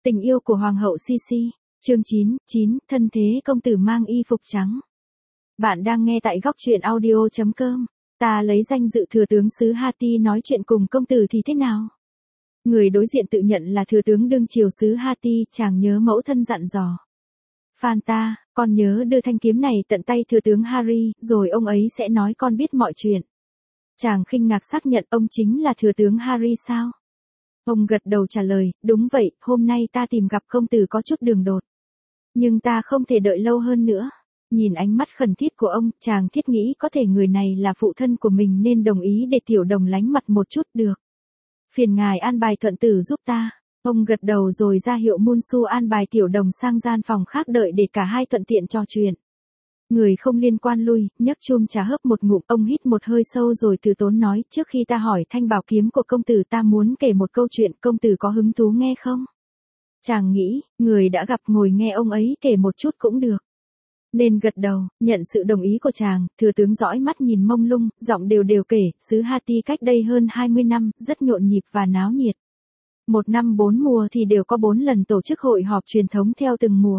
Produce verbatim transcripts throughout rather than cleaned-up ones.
Tình yêu của Hoàng hậu Sisi, chương chín, chín, thân thế công tử mang y phục trắng. Bạn đang nghe tại góc truyện audio chấm com. Ta lấy danh dự thừa tướng xứ Hatti nói chuyện cùng công tử thì thế nào? Người đối diện tự nhận là thừa tướng đương triều xứ Hatti, chàng nhớ mẫu thân dặn dò. Fanta, con nhớ đưa thanh kiếm này tận tay thừa tướng Harry, rồi ông ấy sẽ nói con biết mọi chuyện. Chàng khinh ngạc xác nhận ông chính là thừa tướng Harry sao? Ông gật đầu trả lời, đúng vậy, hôm nay ta tìm gặp công tử có chút đường đột. Nhưng ta không thể đợi lâu hơn nữa. Nhìn ánh mắt khẩn thiết của ông, chàng thiết nghĩ có thể người này là phụ thân của mình nên đồng ý để tiểu đồng lánh mặt một chút được. Phiền ngài an bài thuận tử giúp ta. Ông gật đầu rồi ra hiệu Munsu an bài tiểu đồng sang gian phòng khác đợi để cả hai thuận tiện trò chuyện. Người không liên quan lui, nhấc chum trà hớp một ngụm, ông hít một hơi sâu rồi từ tốn nói, trước khi ta hỏi thanh bảo kiếm của công tử ta muốn kể một câu chuyện, công tử có hứng thú nghe không? Chàng nghĩ, người đã gặp ngồi nghe ông ấy kể một chút cũng được. Nên gật đầu, nhận sự đồng ý của chàng, thừa tướng dõi mắt nhìn mông lung, giọng đều đều kể, xứ Hatti cách đây hơn hai mươi năm, rất nhộn nhịp và náo nhiệt. Một năm bốn mùa thì đều có bốn lần tổ chức hội họp truyền thống theo từng mùa.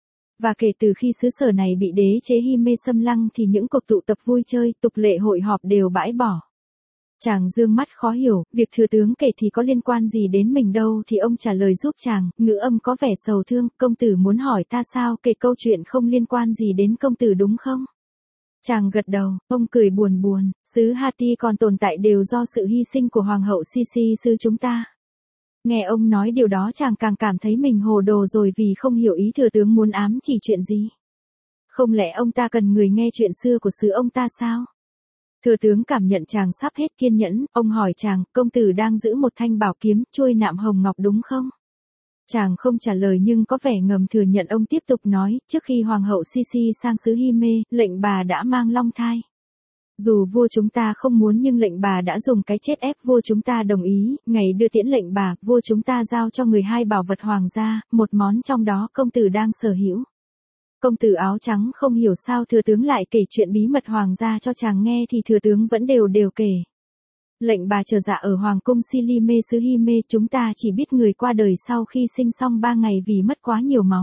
Và kể từ khi xứ sở này bị đế chế Hime xâm lăng thì những cuộc tụ tập vui chơi, tục lệ hội họp đều bãi bỏ. Chàng dương mắt khó hiểu, việc thừa tướng kể thì có liên quan gì đến mình đâu thì ông trả lời giúp chàng, ngữ âm có vẻ sầu thương, công tử muốn hỏi ta sao kể câu chuyện không liên quan gì đến công tử đúng không? Chàng gật đầu, ông cười buồn buồn, xứ Hatti còn tồn tại đều do sự hy sinh của Hoàng hậu Sisi sư chúng ta. Nghe ông nói điều đó chàng càng cảm thấy mình hồ đồ rồi vì không hiểu ý thừa tướng muốn ám chỉ chuyện gì. Không lẽ ông ta cần người nghe chuyện xưa của xứ ông ta sao? Thừa tướng cảm nhận chàng sắp hết kiên nhẫn, ông hỏi chàng, công tử đang giữ một thanh bảo kiếm, chuôi nạm hồng ngọc đúng không? Chàng không trả lời nhưng có vẻ ngầm thừa nhận. Ông tiếp tục nói, trước khi Hoàng hậu Sisi sang xứ Hime, lệnh bà đã mang long thai. Dù vua chúng ta không muốn nhưng lệnh bà đã dùng cái chết ép vua chúng ta đồng ý, ngày đưa tiễn lệnh bà, vua chúng ta giao cho người hai bảo vật hoàng gia, một món trong đó công tử đang sở hữu. Công tử áo trắng không hiểu sao thừa tướng lại kể chuyện bí mật hoàng gia cho chàng nghe thì thừa tướng vẫn đều đều kể. Lệnh bà chờ dạ ở hoàng cung Silime xứ Hime, chúng ta chỉ biết người qua đời sau khi sinh xong ba ngày vì mất quá nhiều máu.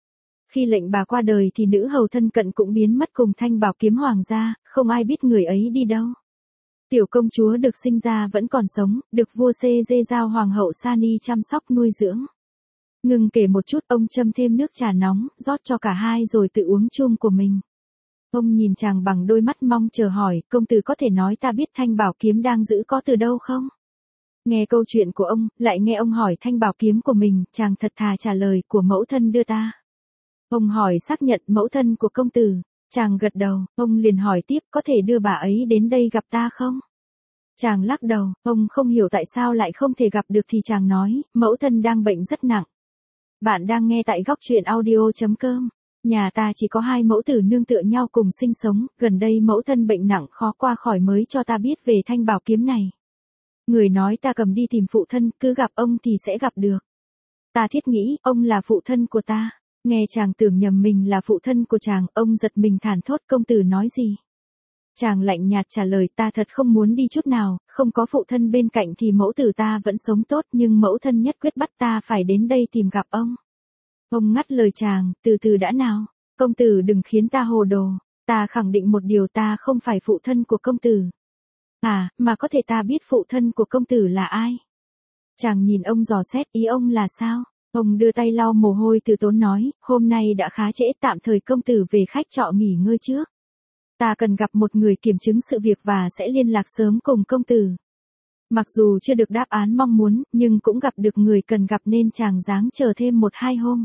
Khi lệnh bà qua đời thì nữ hầu thân cận cũng biến mất cùng thanh bảo kiếm hoàng gia, không ai biết người ấy đi đâu. Tiểu công chúa được sinh ra vẫn còn sống, được vua Seze giao hoàng hậu Sani chăm sóc nuôi dưỡng. Ngừng kể một chút, ông châm thêm nước trà nóng, rót cho cả hai rồi tự uống chung của mình. Ông nhìn chàng bằng đôi mắt mong chờ hỏi, công tử có thể nói ta biết thanh bảo kiếm đang giữ có từ đâu không? Nghe câu chuyện của ông, lại nghe ông hỏi thanh bảo kiếm của mình, chàng thật thà trả lời, của mẫu thân đưa ta. Ông hỏi xác nhận mẫu thân của công tử, chàng gật đầu, ông liền hỏi tiếp, có thể đưa bà ấy đến đây gặp ta không? Chàng lắc đầu, ông không hiểu tại sao lại không thể gặp được thì chàng nói, mẫu thân đang bệnh rất nặng. Bạn đang nghe tại góc truyện audio chấm com. Nhà ta chỉ có hai mẫu tử nương tựa nhau cùng sinh sống, gần đây mẫu thân bệnh nặng khó qua khỏi mới cho ta biết về thanh bảo kiếm này. Người nói ta cầm đi tìm phụ thân, cứ gặp ông thì sẽ gặp được. Ta thiết nghĩ, ông là phụ thân của ta. Nghe chàng tưởng nhầm mình là phụ thân của chàng, ông giật mình thản thốt, công tử nói gì? Chàng lạnh nhạt trả lời, ta thật không muốn đi chút nào, không có phụ thân bên cạnh thì mẫu tử ta vẫn sống tốt nhưng mẫu thân nhất quyết bắt ta phải đến đây tìm gặp ông. Ông ngắt lời chàng, từ từ đã nào, công tử đừng khiến ta hồ đồ, ta khẳng định một điều, ta không phải phụ thân của công tử. À, mà có thể ta biết phụ thân của công tử là ai? Chàng nhìn ông dò xét, ý ông là sao? Ông đưa tay lau mồ hôi từ tốn nói, hôm nay đã khá trễ, tạm thời công tử về khách trọ nghỉ ngơi trước. Ta cần gặp một người kiểm chứng sự việc và sẽ liên lạc sớm cùng công tử. Mặc dù chưa được đáp án mong muốn, nhưng cũng gặp được người cần gặp nên chàng dáng chờ thêm một hai hôm.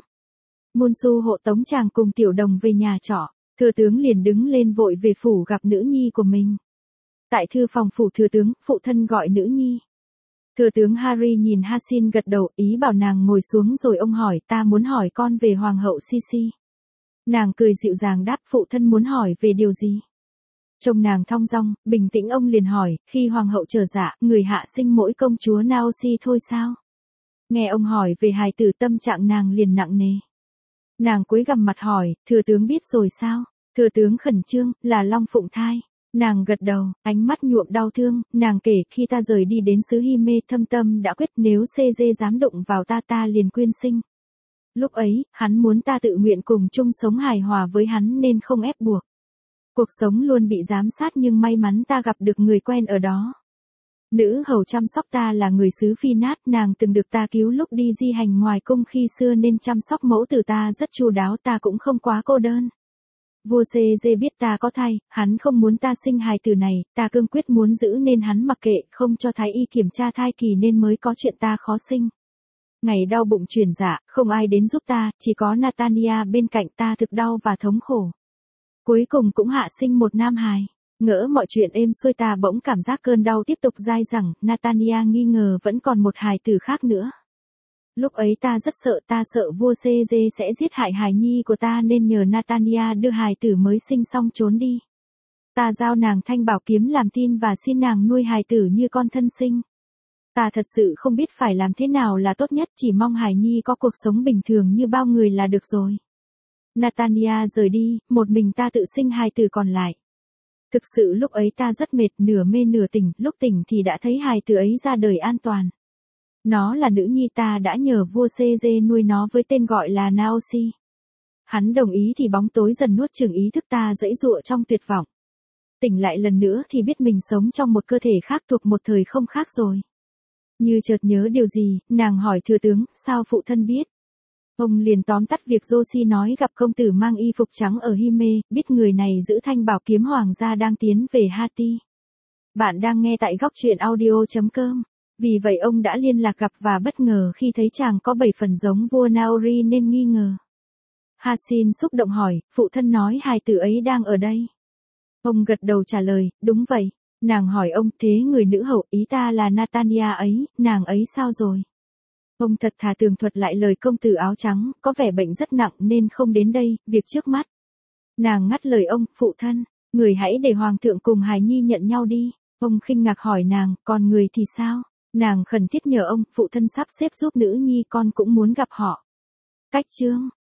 Munsu hộ tống chàng cùng tiểu đồng về nhà trọ, thừa tướng liền đứng lên vội về phủ gặp nữ nhi của mình. Tại thư phòng phủ thừa tướng, phụ thân gọi nữ nhi. Thừa tướng Harry nhìn Hasin gật đầu, ý bảo nàng ngồi xuống rồi ông hỏi, ta muốn hỏi con về Hoàng hậu Sisi. Nàng cười dịu dàng đáp, phụ thân muốn hỏi về điều gì? Trông nàng thong dong, bình tĩnh ông liền hỏi, khi Hoàng hậu trở dạ, người hạ sinh mỗi công chúa Naoshi thôi sao? Nghe ông hỏi về hài tử tâm trạng nàng liền nặng nề. Nàng cúi gằm mặt hỏi, thừa tướng biết rồi sao? Thừa tướng khẩn trương, là Long Phụng thai. Nàng gật đầu, ánh mắt nhuộm đau thương, nàng kể, khi ta rời đi đến xứ Hime, thâm tâm đã quyết nếu xê dê dám đụng vào ta ta liền quyên sinh. Lúc ấy, hắn muốn ta tự nguyện cùng chung sống hài hòa với hắn nên không ép buộc. Cuộc sống luôn bị giám sát nhưng may mắn ta gặp được người quen ở đó. Nữ hầu chăm sóc ta là người xứ Phi Nát, nàng từng được ta cứu lúc đi di hành ngoài cung khi xưa nên chăm sóc mẫu tử ta rất chu đáo, ta cũng không quá cô đơn. Vua Xê Dê biết ta có thai, hắn không muốn ta sinh hài tử này, ta cương quyết muốn giữ nên hắn mặc kệ, không cho thái y kiểm tra thai kỳ nên mới có chuyện ta khó sinh. Ngày đau bụng chuyển dạ, không ai đến giúp ta, chỉ có Natania bên cạnh ta thực đau và thống khổ. Cuối cùng cũng hạ sinh một nam hài. Ngỡ mọi chuyện êm xuôi ta bỗng cảm giác cơn đau tiếp tục dai dẳng, Natania nghi ngờ vẫn còn một hài tử khác nữa. Lúc ấy ta rất sợ, ta sợ vua Xê Dê sẽ giết hại hài nhi của ta nên nhờ Natania đưa hài tử mới sinh xong trốn đi. Ta giao nàng thanh bảo kiếm làm tin và xin nàng nuôi hài tử như con thân sinh. Ta thật sự không biết phải làm thế nào là tốt nhất, chỉ mong hài nhi có cuộc sống bình thường như bao người là được rồi. Natania rời đi, một mình ta tự sinh hài tử còn lại. Thực sự lúc ấy ta rất mệt, nửa mê nửa tỉnh, lúc tỉnh thì đã thấy hài tử ấy ra đời an toàn. Nó là nữ nhi ta đã nhờ vua Xê Dê nuôi nó với tên gọi là Naosi. Hắn đồng ý thì bóng tối dần nuốt chửng ý thức ta, giãy giụa trong tuyệt vọng. Tỉnh lại lần nữa thì biết mình sống trong một cơ thể khác thuộc một thời không khác rồi. Như chợt nhớ điều gì, nàng hỏi thừa tướng, sao phụ thân biết? Ông liền tóm tắt việc Joshi nói gặp công tử mang y phục trắng ở Hime, biết người này giữ thanh bảo kiếm hoàng gia đang tiến về Hati. Bạn đang nghe tại góc truyện audio chấm com. Vì vậy ông đã liên lạc gặp và bất ngờ khi thấy chàng có bảy phần giống vua Naori nên nghi ngờ. Hasin xúc động hỏi, phụ thân nói hài tử ấy đang ở đây. Ông gật đầu trả lời, đúng vậy. Nàng hỏi ông, thế người nữ hậu, ý ta là Natania ấy, nàng ấy sao rồi? Ông thật thà tường thuật lại lời công tử áo trắng, có vẻ bệnh rất nặng nên không đến đây, việc trước mắt. Nàng ngắt lời ông, phụ thân, người hãy để hoàng thượng cùng hài nhi nhận nhau đi. Ông khinh ngạc hỏi nàng, còn người thì sao? Nàng khẩn thiết nhờ ông, phụ thân sắp xếp giúp nữ nhi, con cũng muốn gặp họ. Cách chương